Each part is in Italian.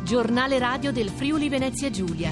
Giornale radio del Friuli Venezia Giulia.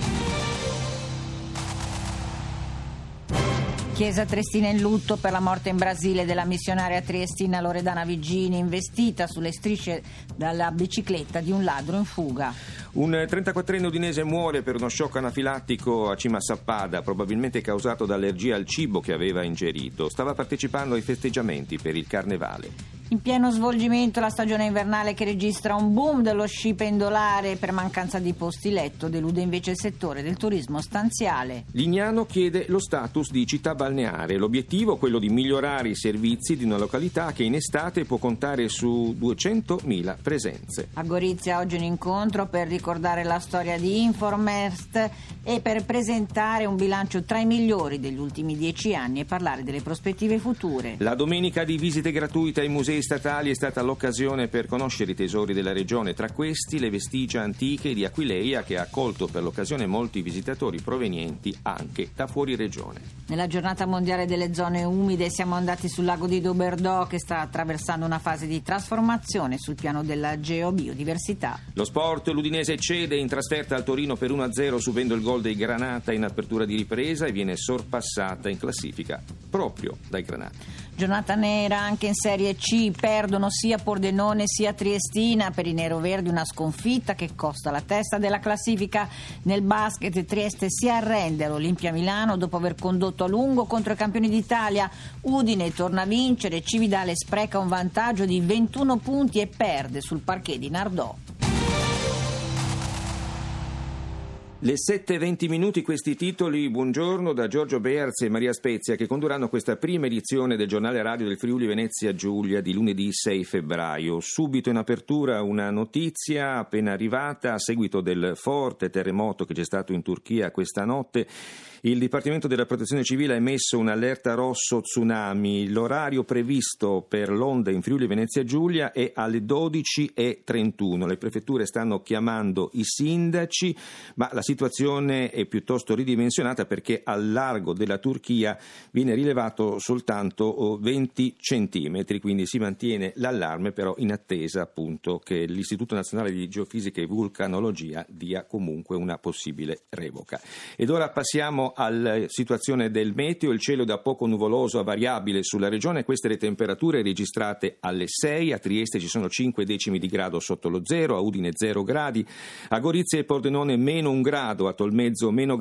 Chiesa Triestina in lutto per la morte in Brasile della missionaria triestina Loredana Vigini, investita sulle strisce dalla bicicletta di un ladro in fuga. Un 34enne udinese muore per uno shock anafilattico a Cima Sappada, probabilmente causato da allergia al cibo che aveva ingerito. Stava partecipando ai festeggiamenti per il carnevale. In pieno svolgimento la stagione invernale che registra un boom dello sci pendolare. Per mancanza di posti letto delude invece il settore del turismo stanziale. Lignano chiede lo status di città balneare. L'obiettivo è quello di migliorare i servizi di una località che in estate può contare su 200.000 presenze. A Gorizia oggi un incontro per ricordare la storia di Informest e per presentare un bilancio tra i migliori degli ultimi 10 anni e parlare delle prospettive future. La domenica di visite gratuite ai musei statali è stata l'occasione per conoscere i tesori della regione, tra questi le vestigia antiche di Aquileia, che ha accolto per l'occasione molti visitatori provenienti anche da fuori regione. Nella giornata mondiale delle zone umide siamo andati sul lago di Doberdò, che sta attraversando una fase di trasformazione sul piano della geobiodiversità. Lo sport, l'Udinese cede in trasferta al Torino per 1-0 subendo il gol dei Granata in apertura di ripresa e viene sorpassata in classifica proprio dai Granata. Giornata nera anche in Serie C, perdono sia Pordenone sia Triestina, per i neroverdi una sconfitta che costa la testa della classifica. Nel basket Trieste si arrende all'Olimpia Milano dopo aver condotto a lungo contro i campioni d'Italia. Udine torna a vincere, Cividale spreca un vantaggio di 21 punti e perde sul parquet di Nardò. Le 7:20, questi titoli. Buongiorno da Giorgio Bearz e Maria Spezia, che condurranno questa prima edizione del giornale radio del Friuli Venezia Giulia di lunedì 6 febbraio. Subito in apertura una notizia appena arrivata a seguito del forte terremoto che c'è stato in Turchia questa notte. Il Dipartimento della Protezione Civile ha emesso un'allerta rosso tsunami. L'orario previsto per l'onda in Friuli Venezia Giulia è alle 12:31. Le prefetture stanno chiamando i sindaci, ma la situazione è piuttosto ridimensionata perché al largo della Turchia viene rilevato soltanto 20 centimetri, quindi si mantiene l'allarme, però in attesa appunto che l'Istituto Nazionale di Geofisica e Vulcanologia dia comunque una possibile revoca. Ed ora passiamo alla situazione del meteo. Il cielo da poco nuvoloso a variabile sulla regione, queste le temperature registrate alle 6, a Trieste ci sono 5 decimi di grado sotto lo zero, a Udine 0 gradi, a Gorizia e Pordenone meno 1 grado, a Tolmezzo meno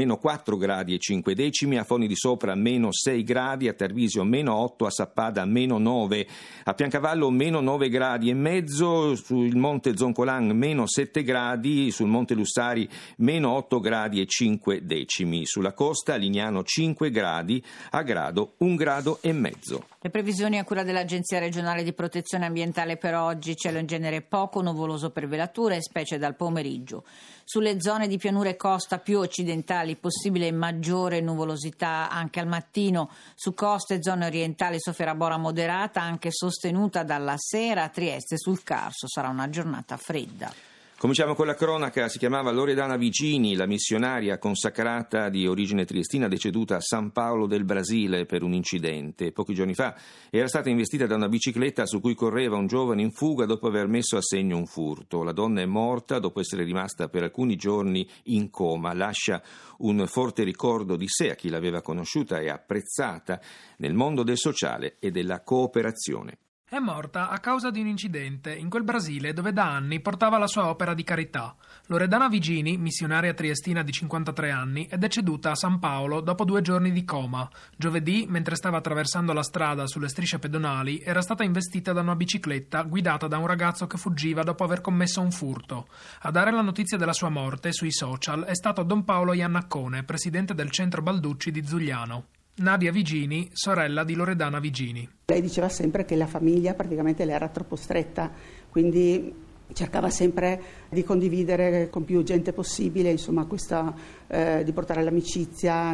4 gradi e 5 decimi, a Foni di Sopra meno 6 gradi, a Tarvisio meno 8, a Sappada meno 9, a Piancavallo meno 9 gradi e mezzo, sul monte Zoncolan meno 7 gradi, sul monte Lussari meno 8 gradi e 5 decimi, sulla costa a Lignano 5 gradi, a Grado 1 grado e mezzo. Le previsioni a cura dell'Agenzia regionale di protezione ambientale per oggi: cielo in genere poco nuvoloso per velature, specie dal pomeriggio. Sulle zone di pianura e costa più occidentali possibile maggiore nuvolosità anche al mattino. Su coste e zone orientali sofferà bora moderata, anche sostenuta dalla sera. A Trieste sul Carso sarà una giornata fredda. Cominciamo con la cronaca. Si chiamava Loredana Vigini, la missionaria consacrata di origine triestina deceduta a San Paolo del Brasile per un incidente. Pochi giorni fa era stata investita da una bicicletta su cui correva un giovane in fuga dopo aver messo a segno un furto. La donna è morta dopo essere rimasta per alcuni giorni in coma. Lascia un forte ricordo di sé a chi l'aveva conosciuta e apprezzata nel mondo del sociale e della cooperazione. È morta a causa di un incidente in quel Brasile dove da anni portava la sua opera di carità. Loredana Vigini, missionaria triestina di 53 anni, è deceduta a San Paolo dopo 2 giorni di coma. Giovedì, mentre stava attraversando la strada sulle strisce pedonali, era stata investita da una bicicletta guidata da un ragazzo che fuggiva dopo aver commesso un furto. A dare la notizia della sua morte sui social è stato Don Paolo Iannaccone, presidente del centro Balducci di Zugliano. Nadia Vigini, sorella di Loredana Vigini. Lei diceva sempre che la famiglia praticamente le era troppo stretta, quindi cercava sempre di condividere con più gente possibile, insomma, di portare l'amicizia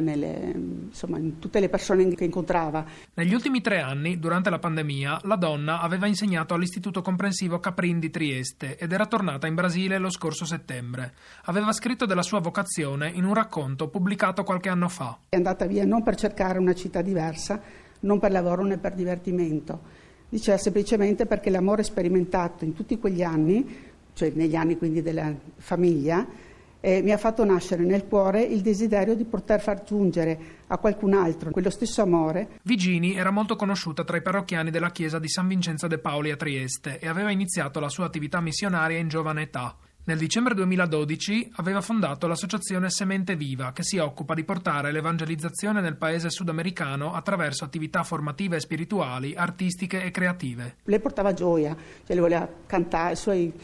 in tutte le persone che incontrava. Negli ultimi 3 anni, durante la pandemia, la donna aveva insegnato all'Istituto Comprensivo Caprin di Trieste ed era tornata in Brasile lo scorso settembre. Aveva scritto della sua vocazione in un racconto pubblicato qualche anno fa. È andata via non per cercare una città diversa, non per lavoro né per divertimento. Diceva semplicemente perché l'amore sperimentato in tutti quegli anni cioè negli anni quindi della famiglia, mi ha fatto nascere nel cuore il desiderio di poter far giungere a qualcun altro quello stesso amore. Vigini era molto conosciuta tra i parrocchiani della chiesa di San Vincenzo de Pauli a Trieste e aveva iniziato la sua attività missionaria in giovane età. Nel dicembre 2012 aveva fondato l'associazione Semente Viva, che si occupa di portare l'evangelizzazione nel paese sudamericano attraverso attività formative e spirituali, artistiche e creative. Lei portava gioia, cioè le voleva cantare,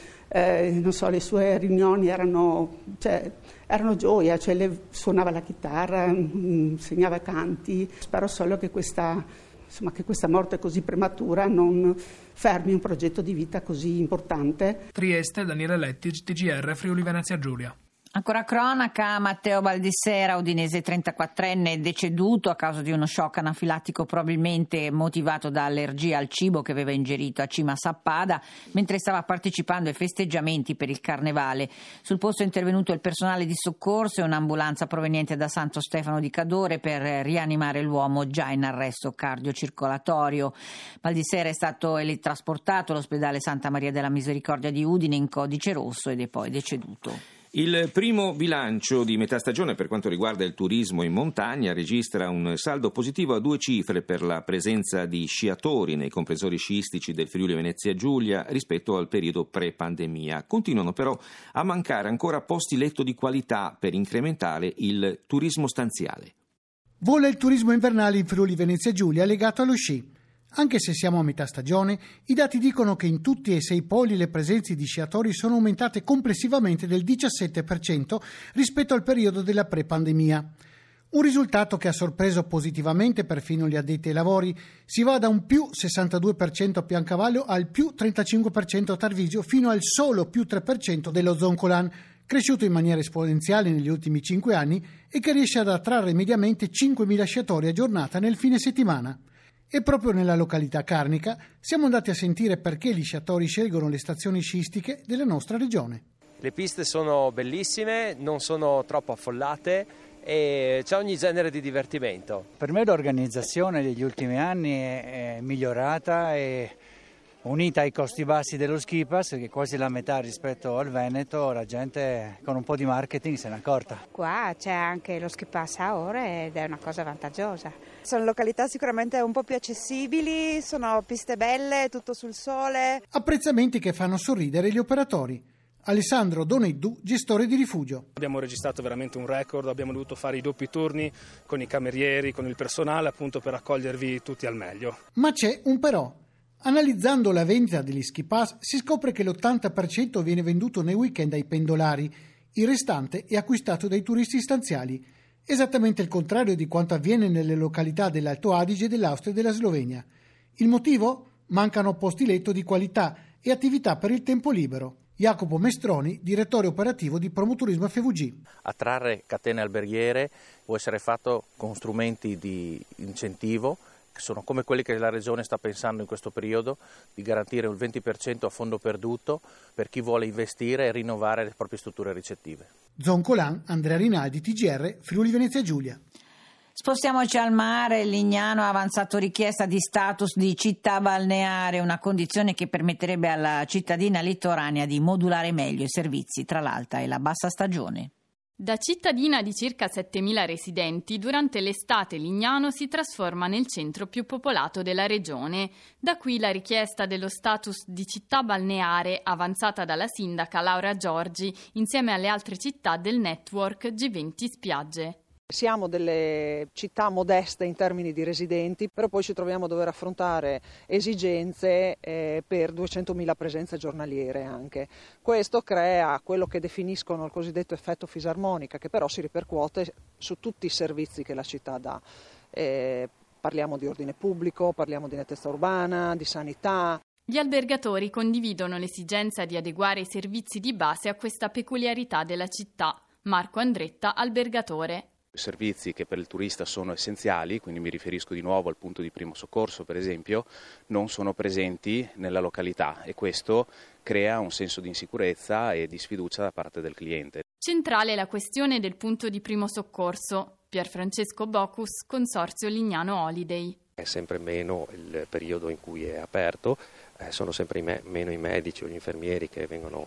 le sue riunioni erano gioia, cioè lei suonava la chitarra, insegnava canti. Spero solo che questa morte così prematura non fermi un progetto di vita così importante. Trieste, Daniele Lettig, TGR, Friuli Venezia Giulia. Ancora cronaca, Matteo Baldissera, udinese 34enne, deceduto a causa di uno shock anafilattico probabilmente motivato da allergia al cibo che aveva ingerito a Cima Sappada mentre stava partecipando ai festeggiamenti per il Carnevale. Sul posto è intervenuto il personale di soccorso e un'ambulanza proveniente da Santo Stefano di Cadore per rianimare l'uomo già in arresto cardiocircolatorio. Baldissera è stato trasportato all'ospedale Santa Maria della Misericordia di Udine in codice rosso ed è poi deceduto. Il primo bilancio di metà stagione per quanto riguarda il turismo in montagna registra un saldo positivo a 2 cifre per la presenza di sciatori nei comprensori sciistici del Friuli Venezia Giulia rispetto al periodo pre-pandemia. Continuano però a mancare ancora posti letto di qualità per incrementare il turismo stanziale. Vola il turismo invernale in Friuli Venezia Giulia legato allo sci. Anche se siamo a metà stagione, i dati dicono che in tutti e 6 poli le presenze di sciatori sono aumentate complessivamente del 17% rispetto al periodo della pre-pandemia. Un risultato che ha sorpreso positivamente perfino gli addetti ai lavori. Si va da un più 62% a Piancavallo al più 35% a Tarvisio fino al solo più 3% dello Zoncolan, cresciuto in maniera esponenziale negli ultimi 5 anni e che riesce ad attrarre mediamente 5.000 sciatori a giornata nel fine settimana. E proprio nella località carnica siamo andati a sentire perché gli sciatori scelgono le stazioni sciistiche della nostra regione. Le piste sono bellissime, non sono troppo affollate e c'è ogni genere di divertimento. Per me l'organizzazione degli ultimi anni è migliorata e unita ai costi bassi dello ski pass, che è quasi la metà rispetto al Veneto, la gente con un po' di marketing se n'è accorta. Qua c'è anche lo ski pass a ore ed è una cosa vantaggiosa. Sono località sicuramente un po' più accessibili, sono piste belle, tutto sul sole. Apprezzamenti che fanno sorridere gli operatori. Alessandro Doneddu, gestore di rifugio. Abbiamo registrato veramente un record, abbiamo dovuto fare i doppi turni con i camerieri, con il personale appunto per accogliervi tutti al meglio. Ma c'è un però. Analizzando la vendita degli ski pass si scopre che l'80% viene venduto nei weekend ai pendolari, il restante è acquistato dai turisti stanziali, esattamente il contrario di quanto avviene nelle località dell'Alto Adige, dell'Austria e della Slovenia. Il motivo? Mancano posti letto di qualità e attività per il tempo libero. Jacopo Mestroni, direttore operativo di Promoturismo FVG. Attrarre catene alberghiere può essere fatto con strumenti di incentivo, che sono come quelli che la Regione sta pensando in questo periodo, di garantire il 20% a fondo perduto per chi vuole investire e rinnovare le proprie strutture ricettive. Zoncolan, Andrea Rinaldi, TGR, Friuli Venezia Giulia. Spostiamoci al mare. Lignano ha avanzato richiesta di status di città balneare, una condizione che permetterebbe alla cittadina litoranea di modulare meglio i servizi tra l'alta e la bassa stagione. Da cittadina di circa 7.000 residenti, durante l'estate Lignano si trasforma nel centro più popolato della regione. Da qui la richiesta dello status di città balneare avanzata dalla sindaca Laura Giorgi insieme alle altre città del network G20 Spiagge. Siamo delle città modeste in termini di residenti, però poi ci troviamo a dover affrontare esigenze per 200.000 presenze giornaliere anche. Questo crea quello che definiscono il cosiddetto effetto fisarmonica, che però si ripercuote su tutti i servizi che la città dà. Parliamo di ordine pubblico, parliamo di nettezza urbana, di sanità. Gli albergatori condividono l'esigenza di adeguare i servizi di base a questa peculiarità della città. Marco Andretta, albergatore. Servizi che per il turista sono essenziali, quindi mi riferisco di nuovo al punto di primo soccorso per esempio, non sono presenti nella località e questo crea un senso di insicurezza e di sfiducia da parte del cliente. Centrale la questione del punto di primo soccorso. Pierfrancesco Bocus, Consorzio Lignano Holiday. È sempre meno il periodo in cui è aperto, sono sempre meno i medici o gli infermieri che vengono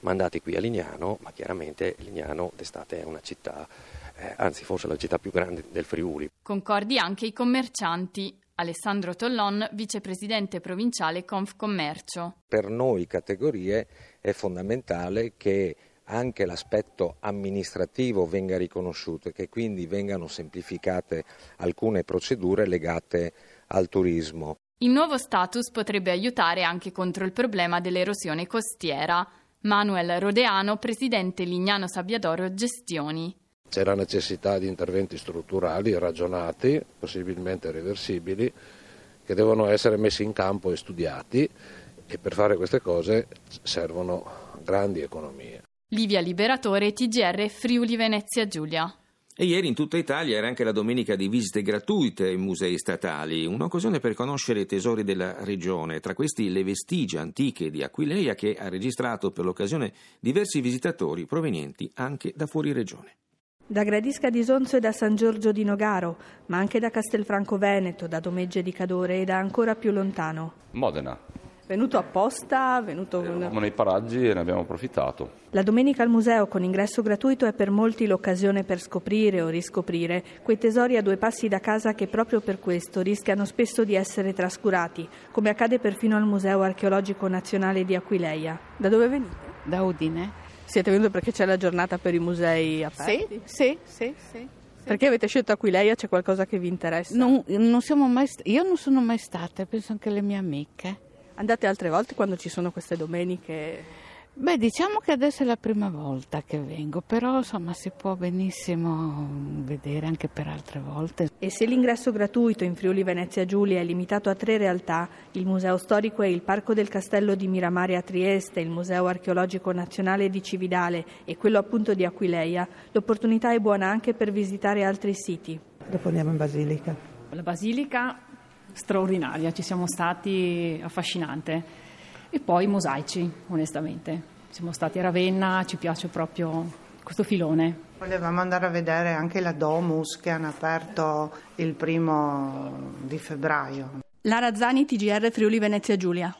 mandati qui a Lignano, ma chiaramente Lignano d'estate è una città, anzi forse la città più grande del Friuli. Concordi anche i commercianti. Alessandro Tollon, vicepresidente provinciale Confcommercio. Per noi categorie è fondamentale che anche l'aspetto amministrativo venga riconosciuto e che quindi vengano semplificate alcune procedure legate al turismo. Il nuovo status potrebbe aiutare anche contro il problema dell'erosione costiera. Manuel Rodeano, presidente Lignano Sabbiadoro Gestioni. C'è la necessità di interventi strutturali ragionati, possibilmente reversibili, che devono essere messi in campo e studiati, e per fare queste cose servono grandi economie. Livia Liberatore, TGR Friuli Venezia Giulia. E ieri in tutta Italia era anche la domenica di visite gratuite ai musei statali, un'occasione per conoscere i tesori della regione, tra questi le vestigia antiche di Aquileia, che ha registrato per l'occasione diversi visitatori provenienti anche da fuori regione. Da Gradisca di Sonzo e da San Giorgio di Nogaro, ma anche da Castelfranco Veneto, da Domegge di Cadore e da ancora più lontano. Modena. Venuto apposta, Eravamo nei paraggi e ne abbiamo approfittato. La domenica al museo con ingresso gratuito è per molti l'occasione per scoprire o riscoprire quei tesori a 2 passi da casa che proprio per questo rischiano spesso di essere trascurati, come accade perfino al Museo Archeologico Nazionale di Aquileia. Da dove venite? Da Udine. Siete venuti perché c'è la giornata per i musei aperti? Sì. Perché avete scelto Aquileia? C'è qualcosa che vi interessa? Non siamo mai io non sono mai stata, penso anche le mie amiche. Andate altre volte quando ci sono queste domeniche? Beh, diciamo che adesso è la prima volta che vengo, però insomma si può benissimo vedere anche per altre volte. E se l'ingresso gratuito in Friuli Venezia Giulia è limitato a 3 realtà, il Museo Storico e il Parco del Castello di Miramare a Trieste, il Museo Archeologico Nazionale di Cividale e quello appunto di Aquileia, l'opportunità è buona anche per visitare altri siti. Dopo andiamo in Basilica. La Basilica straordinaria, ci siamo stati, affascinante. E poi i mosaici, onestamente. Siamo stati a Ravenna, ci piace proprio questo filone. Volevamo andare a vedere anche la Domus che hanno aperto il 1 febbraio. Lara Zani, TGR Friuli Venezia Giulia.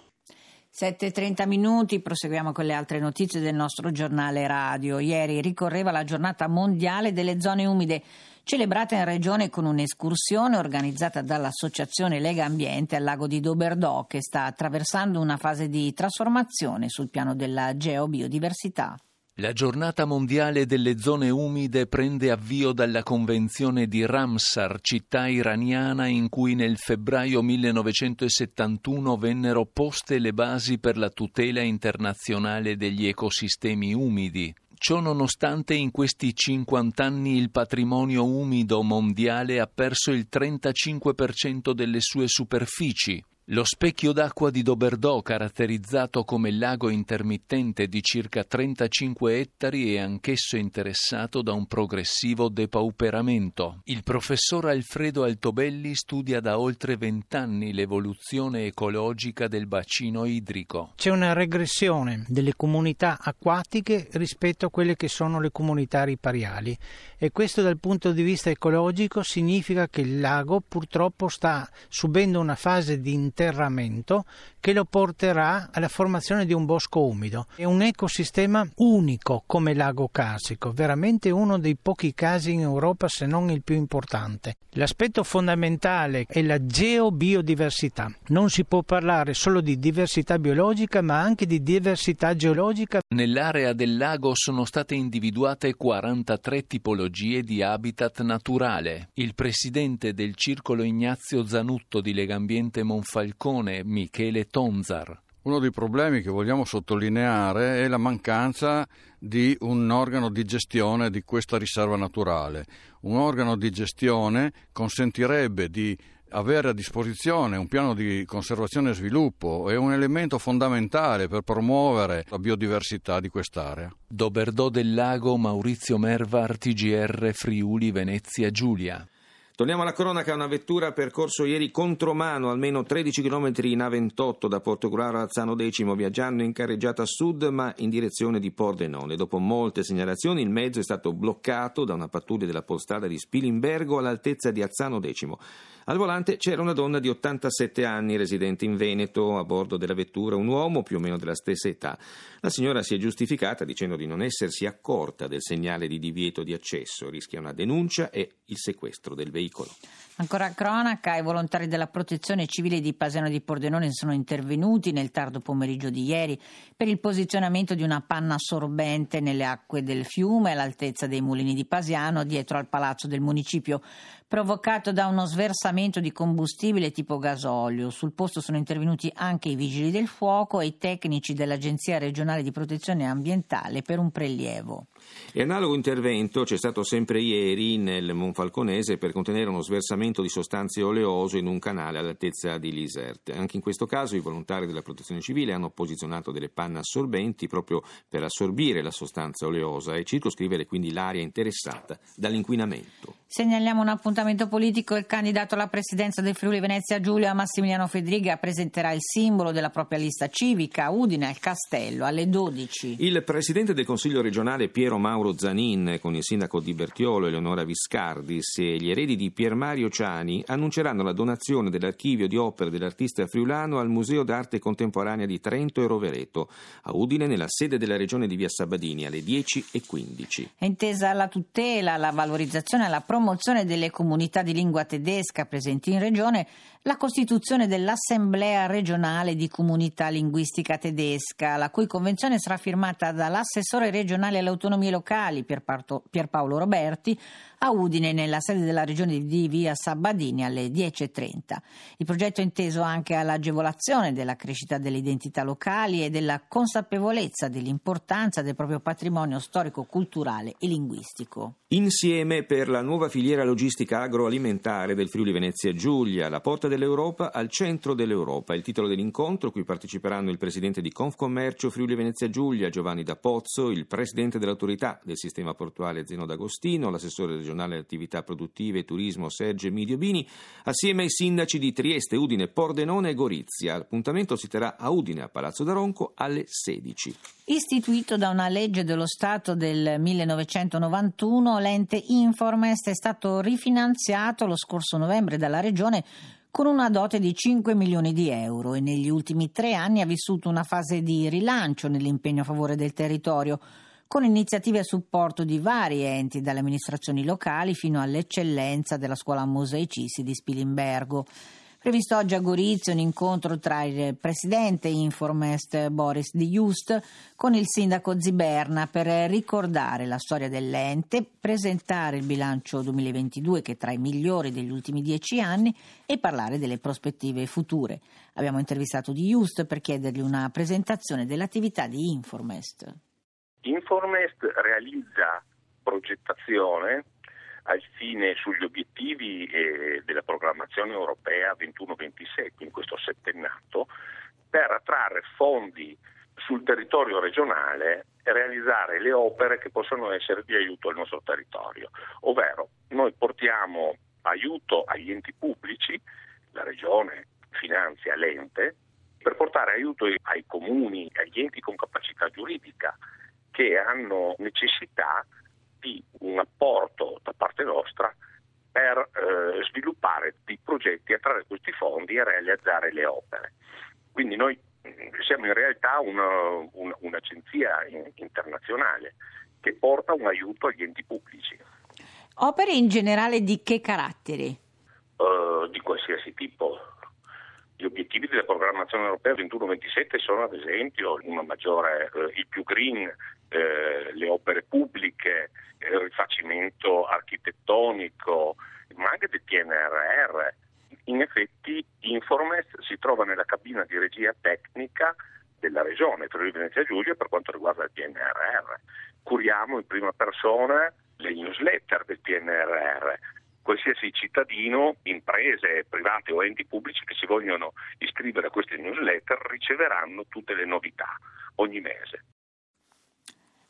7:30, proseguiamo con le altre notizie del nostro giornale radio. Ieri ricorreva la giornata mondiale delle zone umide, celebrata in regione con un'escursione organizzata dall'associazione Lega Ambiente al lago di Doberdò, che sta attraversando una fase di trasformazione sul piano della geobiodiversità. La giornata mondiale delle zone umide prende avvio dalla Convenzione di Ramsar, città iraniana in cui nel febbraio 1971 vennero poste le basi per la tutela internazionale degli ecosistemi umidi. Ciò nonostante in questi 50 anni il patrimonio umido mondiale ha perso il 35% delle sue superfici. Lo specchio d'acqua di Doberdò, caratterizzato come lago intermittente di circa 35 ettari, è anch'esso interessato da un progressivo depauperamento. Il professor Alfredo Altobelli studia da oltre 20 anni l'evoluzione ecologica del bacino idrico. C'è una regressione delle comunità acquatiche rispetto a quelle che sono le comunità ripariali, e questo dal punto di vista ecologico significa che il lago purtroppo sta subendo una fase di interramento che lo porterà alla formazione di un bosco umido. È un ecosistema unico come lago carsico, veramente uno dei pochi casi in Europa, se non il più importante. L'aspetto fondamentale è la geobiodiversità. Non si può parlare solo di diversità biologica, ma anche di diversità geologica. Nell'area del lago sono state individuate 43 tipologie di habitat naturale. Il presidente del Circolo Ignazio Zanutto di Legambiente Monfalcone, Michele Tonzar. Uno dei problemi che vogliamo sottolineare è la mancanza di un organo di gestione di questa riserva naturale. Un organo di gestione consentirebbe di avere a disposizione un piano di conservazione e sviluppo, è un elemento fondamentale per promuovere la biodiversità di quest'area. Doberdò del Lago, Maurizio Mervar, TGR Friuli Venezia Giulia. Torniamo alla cronaca. Una vettura ha percorso ieri contromano almeno 13 km in A28 da Portogruaro a Alzano X, viaggiando in carreggiata a sud ma in direzione di Pordenone. Dopo molte segnalazioni il mezzo è stato bloccato da una pattuglia della Polstrada di Spilimbergo all'altezza di Alzano X. Al volante c'era una donna di 87 anni residente in Veneto, a bordo della vettura un uomo più o meno della stessa età. La signora si è giustificata dicendo di non essersi accorta del segnale di divieto di accesso, rischia una denuncia e il sequestro del veicolo. Ancora cronaca, i volontari della Protezione Civile di Pasiano di Pordenone sono intervenuti nel tardo pomeriggio di ieri per il posizionamento di una panna assorbente nelle acque del fiume all'altezza dei mulini di Pasiano, dietro al palazzo del municipio, provocato da uno sversamento di combustibile tipo gasolio. Sul posto sono intervenuti anche i vigili del fuoco e i tecnici dell'Agenzia regionale di protezione ambientale per un prelievo. E analogo intervento c'è stato sempre ieri nel Monfalconese per contenere uno sversamento di sostanze oleose in un canale all'altezza di Liserte. Anche in questo caso i volontari della Protezione Civile hanno posizionato delle panne assorbenti proprio per assorbire la sostanza oleosa e circoscrivere quindi l'area interessata dall'inquinamento. Segnaliamo un appuntamento politico. Il candidato alla presidenza del Friuli Venezia Giulia, Massimiliano Fedriga, presenterà il simbolo della propria lista civica a Udine al Castello alle 12. Il presidente del Consiglio regionale Piero Mauro Zanin con il sindaco di Bertiolo Eleonora Viscardis e gli eredi di Pier Mario Ciani annunceranno la donazione dell'archivio di opere dell'artista friulano al Museo d'Arte Contemporanea di Trento e Rovereto a Udine nella sede della regione di Via Sabadini alle 10:15. È intesa la tutela, la valorizzazione e la promozione delle comunità di lingua tedesca presenti in regione, la costituzione dell'Assemblea regionale di comunità linguistica tedesca, la cui convenzione sarà firmata dall'assessore regionale alle autonomie locali Pierpaolo Roberti a Udine nella sede della regione di Via Sabadini alle 10:30. Il progetto è inteso anche all'agevolazione della crescita delle identità locali e della consapevolezza dell'importanza del proprio patrimonio storico, culturale e linguistico. Insieme per la nuova filiera logistica agroalimentare del Friuli Venezia Giulia, la porta dell'Europa al centro dell'Europa. Il titolo dell'incontro, cui parteciperanno il presidente di Confcommercio Friuli Venezia Giulia Giovanni D'Apozzo, il presidente dell'autorità del sistema portuale Zeno D'Agostino, l'assessore regionale alle attività produttive e turismo Sergio Emidio Bini, assieme ai sindaci di Trieste, Udine, Pordenone e Gorizia. L'appuntamento si terrà a Udine, a Palazzo d'Aronco, alle 16. Istituito da una legge dello Stato del 1991, l'ente Informest è stato rifinanziato lo scorso novembre dalla Regione con una dote di 5 milioni di euro e negli ultimi 3 anni ha vissuto una fase di rilancio nell'impegno a favore del territorio, con iniziative a supporto di vari enti, dalle amministrazioni locali fino all'eccellenza della scuola Mosaicisti di Spilimbergo. Previsto oggi a Gorizia un incontro tra il presidente Informest Boris Di Just con il sindaco Ziberna per ricordare la storia dell'ente, presentare il bilancio 2022 che è tra i migliori degli ultimi 10 anni e parlare delle prospettive future. Abbiamo intervistato Di Just per chiedergli una presentazione dell'attività di Informest. Informest realizza progettazione al fine sugli obiettivi della programmazione europea 21-27 in questo settennato per attrarre fondi sul territorio regionale e realizzare le opere che possono essere di aiuto al nostro territorio, ovvero noi portiamo aiuto agli enti pubblici, la regione finanzia l'ente, per portare aiuto ai comuni e agli enti con capacità giuridica che hanno necessità di un apporto da parte nostra per sviluppare dei progetti, attrarre questi fondi e realizzare le opere. Quindi noi siamo in realtà un'agenzia internazionale che porta un aiuto agli enti pubblici. Opere in generale di che caratteri? Di qualsiasi tipo. Gli obiettivi della programmazione europea 21-27 sono ad esempio una maggiore, il più green, le opere pubbliche, il rifacimento architettonico, ma anche del PNRR. In effetti Informest si trova nella cabina di regia tecnica della regione Friuli Venezia Giulia per quanto riguarda il PNRR. Curiamo in prima persona le newsletter del PNRR. Qualsiasi cittadino, imprese, private o enti pubblici che si vogliono iscrivere a queste newsletter riceveranno tutte le novità ogni mese.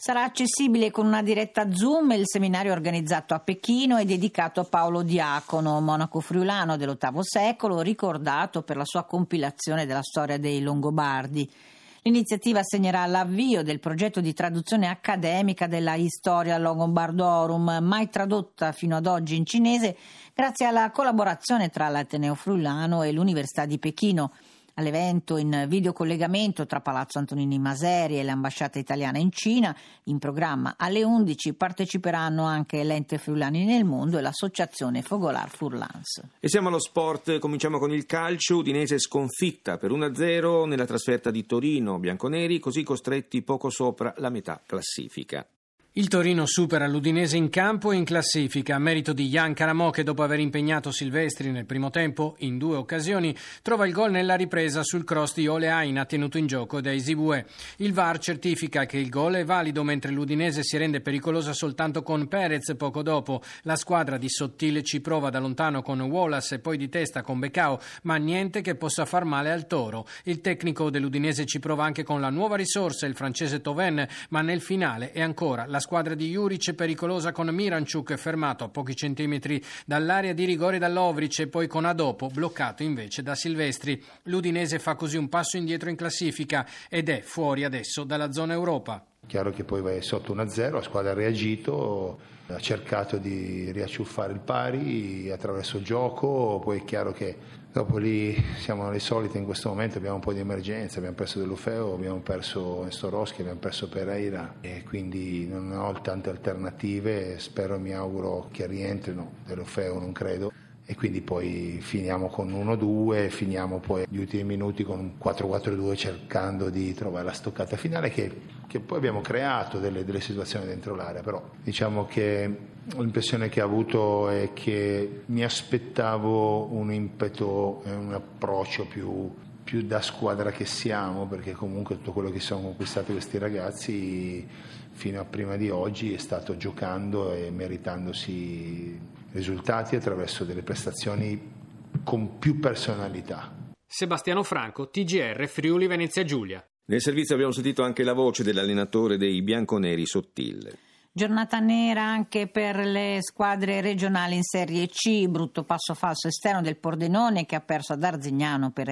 Sarà accessibile con una diretta Zoom il seminario organizzato a Pechino e dedicato a Paolo Diacono, monaco friulano dell'VIII secolo, ricordato per la sua compilazione della storia dei Longobardi. L'iniziativa segnerà l'avvio del progetto di traduzione accademica della Historia Longobardorum, mai tradotta fino ad oggi in cinese, grazie alla collaborazione tra l'Ateneo Friulano e l'Università di Pechino. All'evento, in videocollegamento tra Palazzo Antonini Maseri e l'ambasciata italiana in Cina, in programma alle 11 parteciperanno anche l'Ente Friulani nel Mondo e l'Associazione Fogolar Furlans. E siamo allo sport, cominciamo con il calcio. Udinese sconfitta per 1-0 nella trasferta di Torino, bianconeri così costretti poco sopra la metà classifica. Il Torino supera l'Udinese in campo e in classifica, a merito di Jan Caramò che dopo aver impegnato Silvestri nel primo tempo in 2 occasioni trova il gol nella ripresa sul cross di Ole Aina tenuto in gioco da Isibue. Il VAR certifica che il gol è valido mentre l'Udinese si rende pericolosa soltanto con Perez poco dopo. La squadra di Sottile ci prova da lontano con Wallace e poi di testa con Becao, ma niente che possa far male al Toro. Il tecnico dell'Udinese ci prova anche con la nuova risorsa, il francese Thauvin, ma nel finale è ancora la squadra di Juric pericolosa con Miranchuk fermato a pochi centimetri dall'area di rigore da Lovric e poi con Adopo bloccato invece da Silvestri. L'Udinese fa così un passo indietro in classifica ed è fuori adesso dalla zona Europa. Chiaro che poi vai sotto 1-0, la squadra ha reagito, ha cercato di riacciuffare il pari attraverso il gioco, poi è chiaro che dopo lì siamo le solite in questo momento, abbiamo un po' di emergenza, abbiamo perso Delufeo, abbiamo perso Nestorowski, abbiamo perso Pereira e quindi non ho tante alternative, spero e mi auguro che rientrino, Delufeo non credo. E quindi poi finiamo con 1-2, finiamo poi gli ultimi minuti con un 4-4-2 cercando di trovare la stoccata finale che poi abbiamo creato delle situazioni dentro l'area, però diciamo che l'impressione che ho avuto è che mi aspettavo un impeto e un approccio più da squadra che siamo, perché comunque tutto quello che sono conquistati questi ragazzi fino a prima di oggi è stato giocando e meritandosi risultati attraverso delle prestazioni con più personalità. Sebastiano Franco, TGR Friuli Venezia Giulia. Nel servizio abbiamo sentito anche la voce dell'allenatore dei bianconeri Sottile. Giornata nera anche per le squadre regionali in Serie C, brutto passo falso esterno del Pordenone che ha perso ad Arzignano per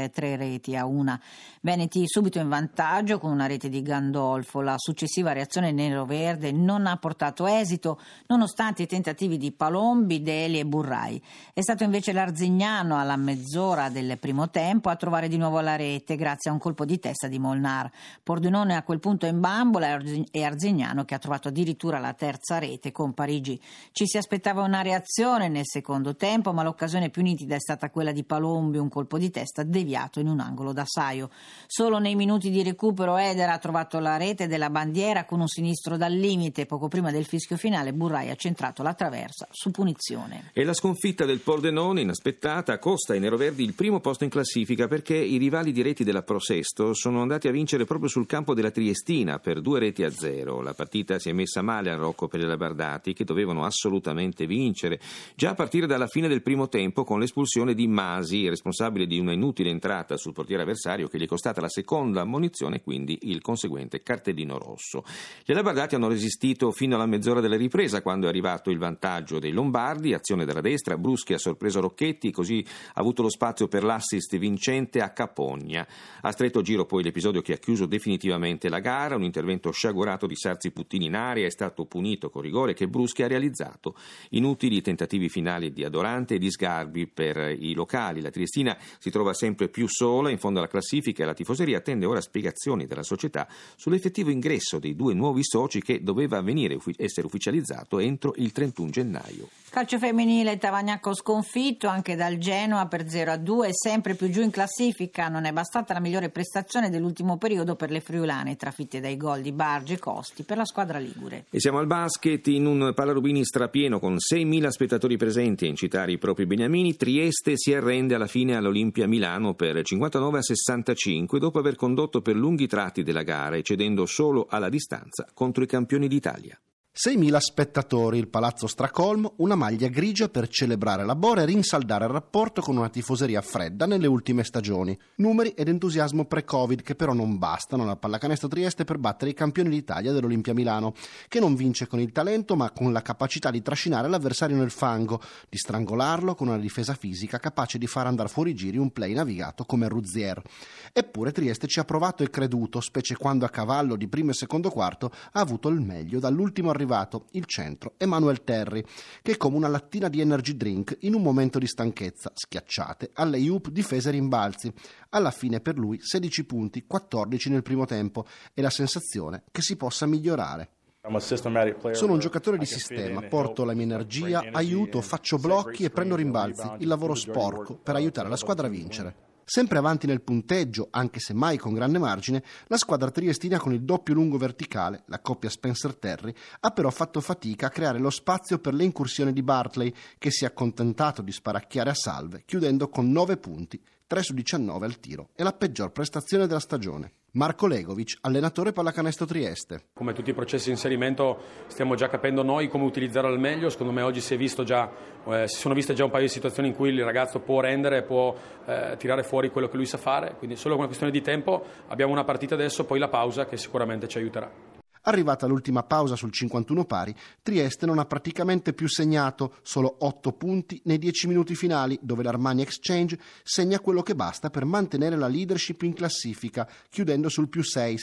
3-1. Veneti subito in vantaggio con una rete di Gandolfo. La successiva reazione nero-verde non ha portato esito nonostante i tentativi di Palombi, Deli e Burrai. È stato invece l'Arzignano alla mezz'ora del primo tempo a trovare di nuovo la rete grazie a un colpo di testa di Molnar. Pordenone a quel punto in bambola e Arzignano che ha trovato addirittura la terza rete con Parigi. Ci si aspettava una reazione nel secondo tempo, ma l'occasione più nitida è stata quella di Palombi, un colpo di testa deviato in un angolo da Saio. Solo nei minuti di recupero Eder ha trovato la rete della bandiera con un sinistro dal limite. Poco prima del fischio finale Burrai ha centrato la traversa su punizione. E la sconfitta del Pordenone inaspettata costa ai neroverdi il primo posto in classifica perché i rivali diretti della Pro Sesto sono andati a vincere proprio sul campo della Triestina per 2-0. La partita si è messa male a Rocco per le Labardati che dovevano assolutamente vincere già a partire dalla fine del primo tempo con l'espulsione di Masi, responsabile di una inutile entrata sul portiere avversario che gli è costata la seconda ammonizione e quindi il conseguente cartellino rosso. Le Labardati hanno resistito fino alla mezz'ora della ripresa quando è arrivato il vantaggio dei Lombardi, azione dalla destra, Bruschi ha sorpreso Rocchetti, così ha avuto lo spazio per l'assist vincente a Capogna. A stretto giro poi l'episodio che ha chiuso definitivamente la gara, un intervento sciagurato di Sarzi Puttini in aria è stato punito con rigore che Bruschi ha realizzato. Inutili tentativi finali di Adorante e di Sgarbi per i locali. La Triestina si trova sempre più sola in fondo alla classifica e la tifoseria attende ora spiegazioni dalla società sull'effettivo ingresso dei due nuovi soci che doveva essere ufficializzato entro il 31 gennaio. Calcio femminile, Tavagnacco sconfitto anche dal Genoa per 0-2, sempre più giù in classifica. Non è bastata la migliore prestazione dell'ultimo periodo per le friulane, trafitte dai gol di Barge e Costi per la squadra ligure. E siamo al basket, in un Palarubini strapieno con 6.000 spettatori presenti a incitare i propri beniamini. Trieste si arrende alla fine all'Olimpia Milano per 59-65 dopo aver condotto per lunghi tratti della gara e cedendo solo alla distanza contro i campioni d'Italia. 6.000 spettatori, il Palazzo Stracolmo, una maglia grigia per celebrare la Bora e rinsaldare il rapporto con una tifoseria fredda nelle ultime stagioni. Numeri ed entusiasmo pre-Covid che però non bastano alla Pallacanestro Trieste per battere i campioni d'Italia dell'Olimpia Milano, che non vince con il talento ma con la capacità di trascinare l'avversario nel fango, di strangolarlo con una difesa fisica capace di far andare fuori giri un play navigato come Rouzier. Eppure Trieste ci ha provato e creduto, specie quando a cavallo di primo e secondo quarto ha avuto il meglio dall'ultimo arrivato, il centro, Emanuel Terry, che è come una lattina di energy drink in un momento di stanchezza, schiacciate, alley-oop, difese e rimbalzi. Alla fine per lui 16 punti, 14 nel primo tempo e la sensazione che si possa migliorare. Sono un giocatore di sistema, porto la mia energia, aiuto, faccio blocchi e prendo rimbalzi, il lavoro sporco per aiutare la squadra a vincere. Sempre avanti nel punteggio, anche se mai con grande margine, la squadra triestina con il doppio lungo verticale, la coppia Spencer-Terry, ha però fatto fatica a creare lo spazio per le incursioni di Bartley, che si è accontentato di sparacchiare a salve, chiudendo con 9 punti, 3 su 19 al tiro, e la peggior prestazione della stagione. Marco Legovic, allenatore Pallacanestro Trieste. Come tutti i processi di inserimento stiamo già capendo noi come utilizzarlo al meglio. Secondo me oggi si sono viste già un paio di situazioni in cui il ragazzo può rendere, può tirare fuori quello che lui sa fare, quindi solo una questione di tempo. Abbiamo una partita adesso, poi la pausa che sicuramente ci aiuterà. Arrivata l'ultima pausa sul 51 pari, Trieste non ha praticamente più segnato, solo 8 punti nei 10 minuti finali, dove l'Armani Exchange segna quello che basta per mantenere la leadership in classifica, chiudendo sul più 6,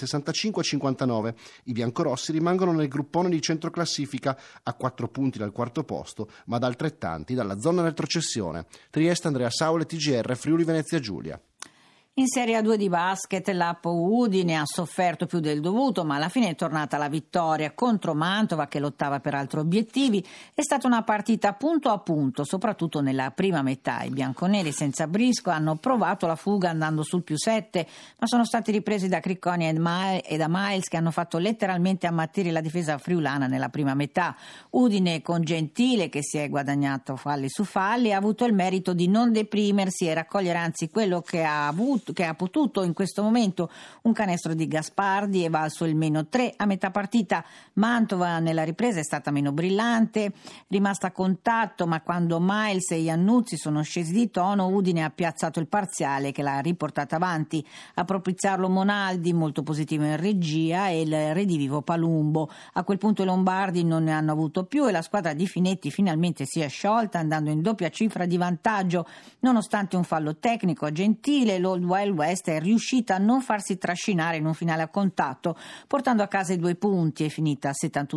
65-59. I biancorossi rimangono nel gruppone di centroclassifica, a 4 punti dal quarto posto, ma da altrettanti dalla zona retrocessione. Trieste, Andrea Saule, TGR, Friuli Venezia Giulia. In Serie A2 di basket l'Apo Udine ha sofferto più del dovuto, ma alla fine è tornata la vittoria contro Mantova, che lottava per altri obiettivi. È stata una partita punto a punto, soprattutto nella prima metà. I bianconeri senza Brisco hanno provato la fuga andando sul più 7, ma sono stati ripresi da Cricconi e da Miles, che hanno fatto letteralmente ammattire la difesa friulana nella prima metà. Udine, con Gentile, che si è guadagnato falli su falli, ha avuto il merito di non deprimersi e raccogliere anzi quello che ha potuto in questo momento, un canestro di Gaspardi, è valso il -3 a metà partita. Mantova nella ripresa è stata meno brillante, rimasta a contatto, ma quando Miles e Iannuzzi sono scesi di tono, Udine ha piazzato il parziale che l'ha riportata avanti. A propiziarlo Monaldi, molto positivo in regia, e il redivivo Palumbo. A quel punto i lombardi non ne hanno avuto più e la squadra di Finetti finalmente si è sciolta, andando in doppia cifra di vantaggio. Nonostante un fallo tecnico a Gentile, l'Old Wild West è riuscita a non farsi trascinare in un finale a contatto, portando a casa i 2 punti. È finita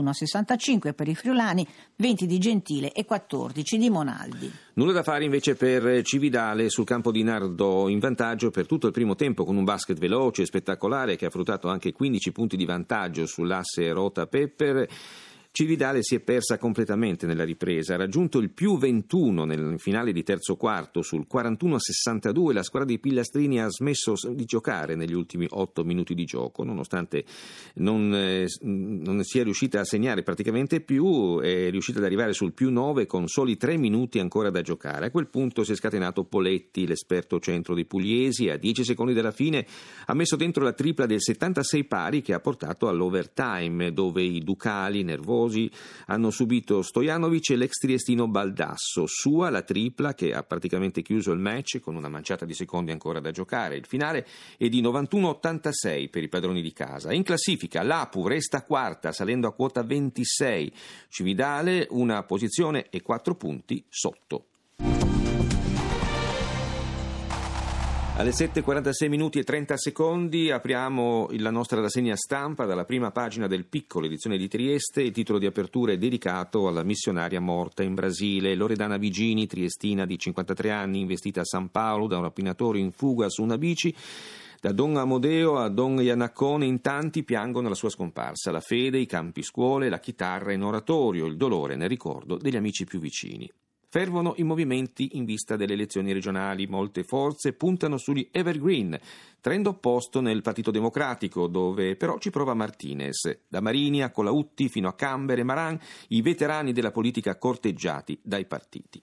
71-65 per i friulani, 20 di Gentile e 14 di Monaldi. Nulla da fare invece per Cividale sul campo di Nardò, in vantaggio per tutto il primo tempo con un basket veloce e spettacolare che ha fruttato anche 15 punti di vantaggio sull'asse Rota-Pepper. Cividale si è persa completamente nella ripresa, ha raggiunto il più 21 nel finale di terzo quarto sul 41-62. La squadra dei Pillastrini ha smesso di giocare negli ultimi 8 minuti di gioco, nonostante non sia riuscita a segnare praticamente più, è riuscita ad arrivare sul più 9 con soli 3 minuti ancora da giocare. A quel punto si è scatenato Poletti, l'esperto centro dei pugliesi, a 10 secondi dalla fine ha messo dentro la tripla del 76 pari che ha portato all'overtime, dove i ducali nervosi hanno subito Stojanovic e l'ex triestino Baldasso. Sua la tripla che ha praticamente chiuso il match con una manciata di secondi ancora da giocare. Il finale è di 91-86 per i padroni di casa. In classifica l'Apu resta quarta salendo a quota 26, Cividale una posizione e 4 punti sotto. Alle 7:46 minuti e 30 secondi apriamo la nostra rassegna stampa dalla prima pagina del Piccolo, edizione di Trieste. Il titolo di apertura è dedicato alla missionaria morta in Brasile, Loredana Vigini, triestina di 53 anni, investita a San Paolo da un rapinatore in fuga su una bici. Da Don Amodeo a Don Iannacone in tanti piangono la sua scomparsa, la fede, i campi scuole, la chitarra in oratorio, il dolore nel ricordo degli amici più vicini. Fervono i movimenti in vista delle elezioni regionali, molte forze puntano sugli evergreen, trend opposto nel Partito Democratico, dove però ci prova Martinez. Da Marini a Colautti fino a Camber e Maran, i veterani della politica corteggiati dai partiti.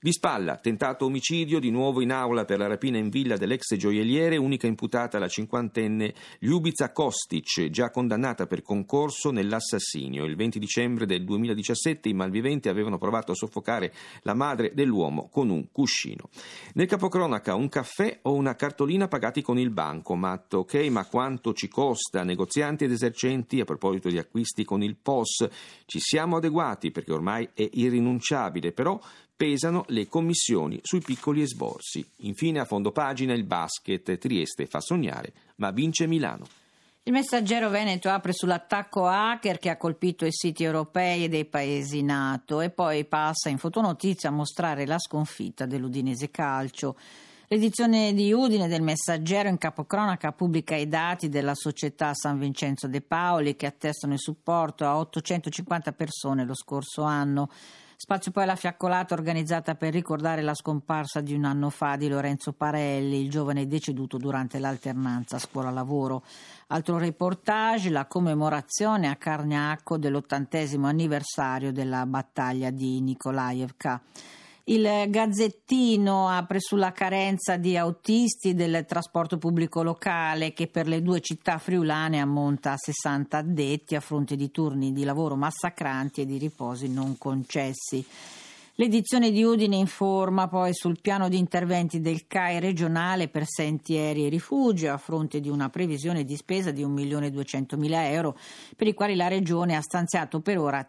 Di Spalla, tentato omicidio, di nuovo in aula per la rapina in villa dell'ex gioielliere, unica imputata la 50enne Ljubica Kostic, già condannata per concorso nell'assassinio. Il 20 dicembre del 2017 i malviventi avevano provato a soffocare la madre dell'uomo con un cuscino. Nel capocronaca, un caffè o una cartolina pagati con il bancomat. Ok, ma quanto ci costa? Negozianti ed esercenti, a proposito di acquisti con il POS, ci siamo adeguati perché ormai è irrinunciabile, però pesano le commissioni sui piccoli esborsi. Infine, a fondo pagina, il basket. Trieste fa sognare, ma vince Milano. Il Messaggero Veneto apre sull'attacco hacker che ha colpito i siti europei e dei paesi NATO e poi passa in fotonotizia a mostrare la sconfitta dell'Udinese Calcio. L'edizione di Udine del Messaggero in capocronaca pubblica i dati della società San Vincenzo De Paoli che attestano il supporto a 850 persone lo scorso anno. Spazio poi alla fiaccolata organizzata per ricordare la scomparsa di un anno fa di Lorenzo Parelli, il giovane deceduto durante l'alternanza scuola-lavoro. Altro reportage, la commemorazione a Cargnacco dell'80° anniversario della battaglia di Nikolaevka. Il Gazzettino apre sulla carenza di autisti del trasporto pubblico locale che per le 2 città friulane ammonta a 60 addetti a fronte di turni di lavoro massacranti e di riposi non concessi. L'edizione di Udine informa poi sul piano di interventi del CAI regionale per sentieri e rifugio a fronte di una previsione di spesa di 1.200.000 euro per i quali la Regione ha stanziato per ora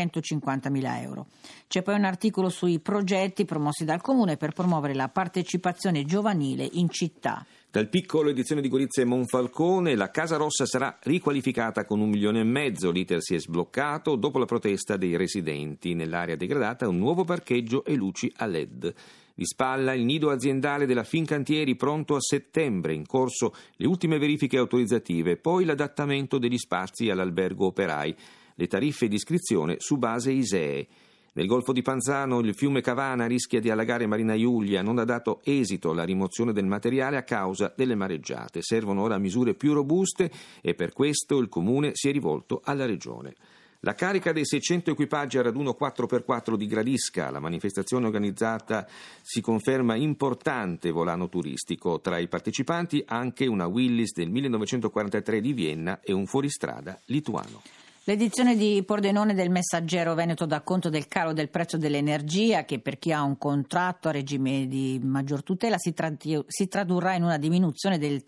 350.000 euro. C'è poi un articolo sui progetti promossi dal Comune per promuovere la partecipazione giovanile in città. Dal piccolo edizione di Gorizia e Monfalcone, la Casa Rossa sarà riqualificata con 1,5 milioni. L'iter si è sbloccato dopo la protesta dei residenti. Nell'area degradata un nuovo parcheggio e luci a LED. Di Spalla il nido aziendale della Fincantieri pronto a settembre, in corso le ultime verifiche autorizzative, poi l'adattamento degli spazi all'albergo operai, le tariffe di iscrizione su base ISEE. Nel Golfo di Panzano il fiume Cavana rischia di allagare Marina Iulia, non ha dato esito la rimozione del materiale a causa delle mareggiate. Servono ora misure più robuste e per questo il Comune si è rivolto alla Regione. La carica dei 600 equipaggi al raduno 4x4 di Gradisca, la manifestazione organizzata si conferma importante volano turistico. Tra i partecipanti anche una Willys del 1943 di Vienna e un fuoristrada lituano. L'edizione di Pordenone del Messaggero Veneto dà conto del calo del prezzo dell'energia che per chi ha un contratto a regime di maggior tutela si tradurrà in una diminuzione del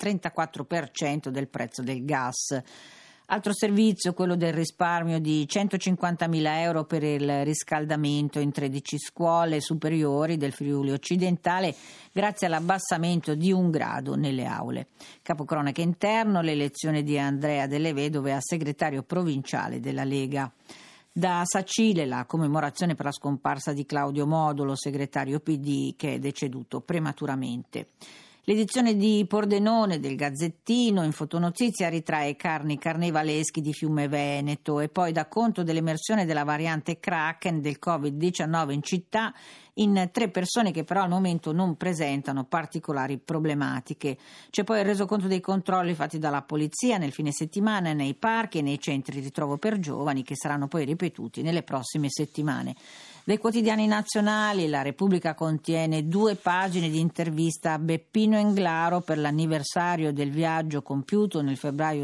34% del prezzo del gas. Altro servizio, quello del risparmio di 150.000 euro per il riscaldamento in 13 scuole superiori del Friuli occidentale grazie all'abbassamento di 1 grado nelle aule. Capocronaca interno, l'elezione di Andrea Delle Vedove a segretario provinciale della Lega. Da Sacile la commemorazione per la scomparsa di Claudio Modulo, segretario PD che è deceduto prematuramente. L'edizione di Pordenone del Gazzettino in fotonotizia ritrae carni carnevaleschi di Fiume Veneto e poi dà conto dell'emersione della variante Kraken del Covid-19 in città in 3 persone che però al momento non presentano particolari problematiche. C'è poi il resoconto dei controlli fatti dalla polizia nel fine settimana nei parchi e nei centri di ritrovo per giovani che saranno poi ripetuti nelle prossime settimane. Dai quotidiani nazionali la Repubblica contiene 2 pagine di intervista a Beppino Englaro per l'anniversario del viaggio compiuto nel febbraio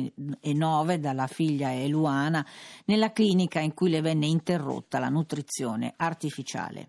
2009 dalla figlia Eluana nella clinica in cui le venne interrotta la nutrizione artificiale.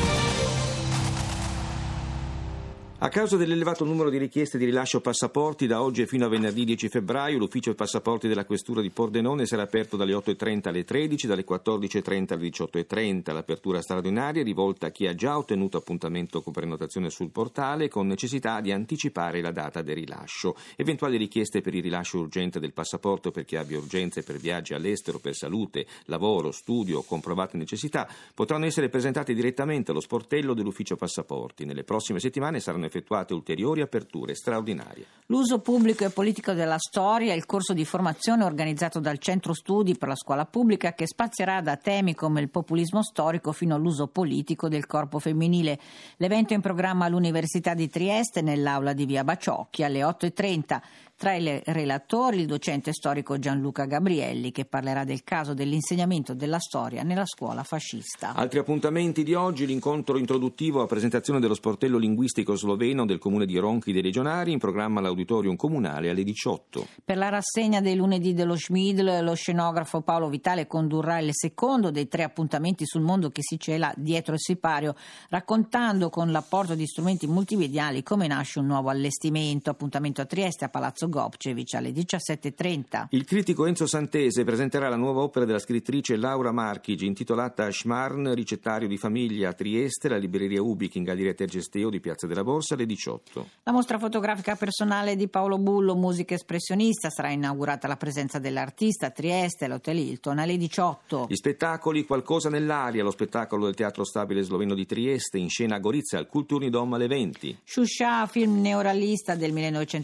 A causa dell'elevato numero di richieste di rilascio passaporti, da oggi e fino a venerdì 10 febbraio l'ufficio passaporti della Questura di Pordenone sarà aperto dalle 8.30 alle 13, dalle 14.30 alle 18.30. L'apertura straordinaria è rivolta a chi ha già ottenuto appuntamento con prenotazione sul portale con necessità di anticipare la data del rilascio. Eventuali richieste per il rilascio urgente del passaporto per chi abbia urgenze per viaggi all'estero, per salute, lavoro, studio o comprovate necessità potranno essere presentate direttamente allo sportello dell'ufficio passaporti. Nelle prossime settimane saranno effettuate ulteriori aperture straordinarie. L'uso pubblico e politico della storia, il corso di formazione organizzato dal Centro Studi per la Scuola Pubblica che spazierà da temi come il populismo storico fino all'uso politico del corpo femminile. L'evento è in programma all'Università di Trieste nell'aula di Via Baciocchi alle 8.30. Tra i relatori il docente storico Gianluca Gabrielli, che parlerà del caso dell'insegnamento della storia nella scuola fascista. Altri appuntamenti di oggi: l'incontro introduttivo a presentazione dello sportello linguistico sloveno del comune di Ronchi dei Legionari, in programma all'auditorium comunale alle 18. Per la rassegna dei lunedì dello Schmidl, lo scenografo Paolo Vitale condurrà il secondo dei 3 appuntamenti sul mondo che si cela dietro il sipario, raccontando con l'apporto di strumenti multimediali come nasce un nuovo allestimento. Appuntamento a Trieste, a Palazzo Gobcevic alle 17:30. Il critico Enzo Santese presenterà la nuova opera della scrittrice Laura Marchigi, intitolata Schmarrn, ricettario di famiglia, a Trieste, la libreria Ubiking a Diretter Gesteo di Piazza della Borsa alle 18. La mostra fotografica personale di Paolo Bullo, musica espressionista, sarà inaugurata la presenza dell'artista a Trieste, all'Hotel Hilton alle 18. Gli spettacoli Qualcosa nell'aria, lo spettacolo del Teatro Stabile Sloveno di Trieste, in scena a Gorizia al Kulturnidom alle 20. Shusha, film neorealista del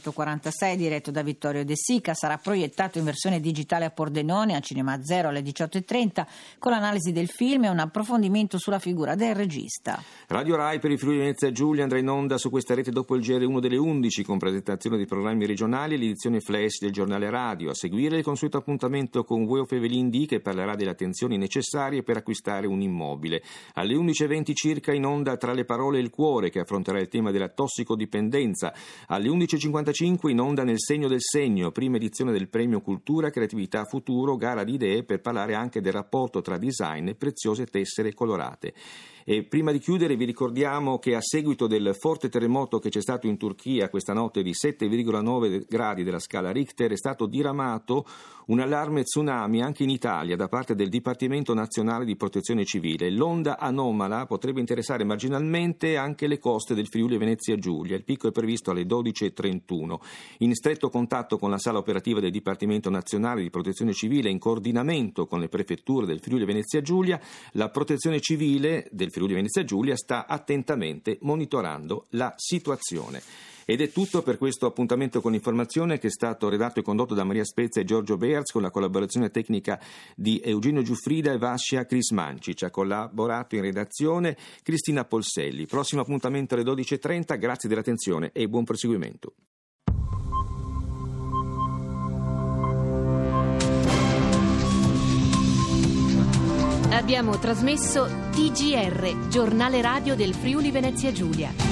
1946 diretto da Vittorio De Sica, sarà proiettato in versione digitale a Pordenone, a Cinema Zero alle 18:30, con l'analisi del film e un approfondimento sulla figura del regista. Radio Rai per il Friuli Venezia Giulia andrà in onda su questa rete dopo il GR1 delle 11, con presentazione di programmi regionali e l'edizione flash del giornale radio. A seguire il consueto appuntamento con Wolf Evelyn D, che parlerà delle attenzioni necessarie per acquistare un immobile. Alle 11:20 circa in onda Tra le parole e il cuore, che affronterà il tema della tossicodipendenza. Alle 11:55 in onda Nel segno del segno, prima edizione del premio Cultura Creatività Futuro, gara di idee per parlare anche del rapporto tra design e preziose tessere colorate. E prima di chiudere vi ricordiamo che a seguito del forte terremoto che c'è stato in Turchia questa notte di 7,9 gradi della scala Richter, è stato diramato un allarme tsunami anche in Italia da parte del Dipartimento Nazionale di Protezione Civile. L'onda anomala potrebbe interessare marginalmente anche le coste del Friuli Venezia Giulia. Il picco è previsto alle 12:31. In stretto contatto con la sala operativa del Dipartimento Nazionale di Protezione Civile, in coordinamento con le prefetture del Friuli Venezia Giulia, la Protezione Civile del Friuli Venezia Giulia sta attentamente monitorando la situazione. Ed è tutto per questo appuntamento con l'informazione, che è stato redatto e condotto da Maria Spezia e Giorgio Bearz, con la collaborazione tecnica di Eugenio Giuffrida e Vascia Crismanci. Ci ha collaborato in redazione Cristina Polselli. Prossimo appuntamento alle 12:30. Grazie dell'attenzione e buon proseguimento. Abbiamo trasmesso TGR, giornale radio del Friuli Venezia Giulia.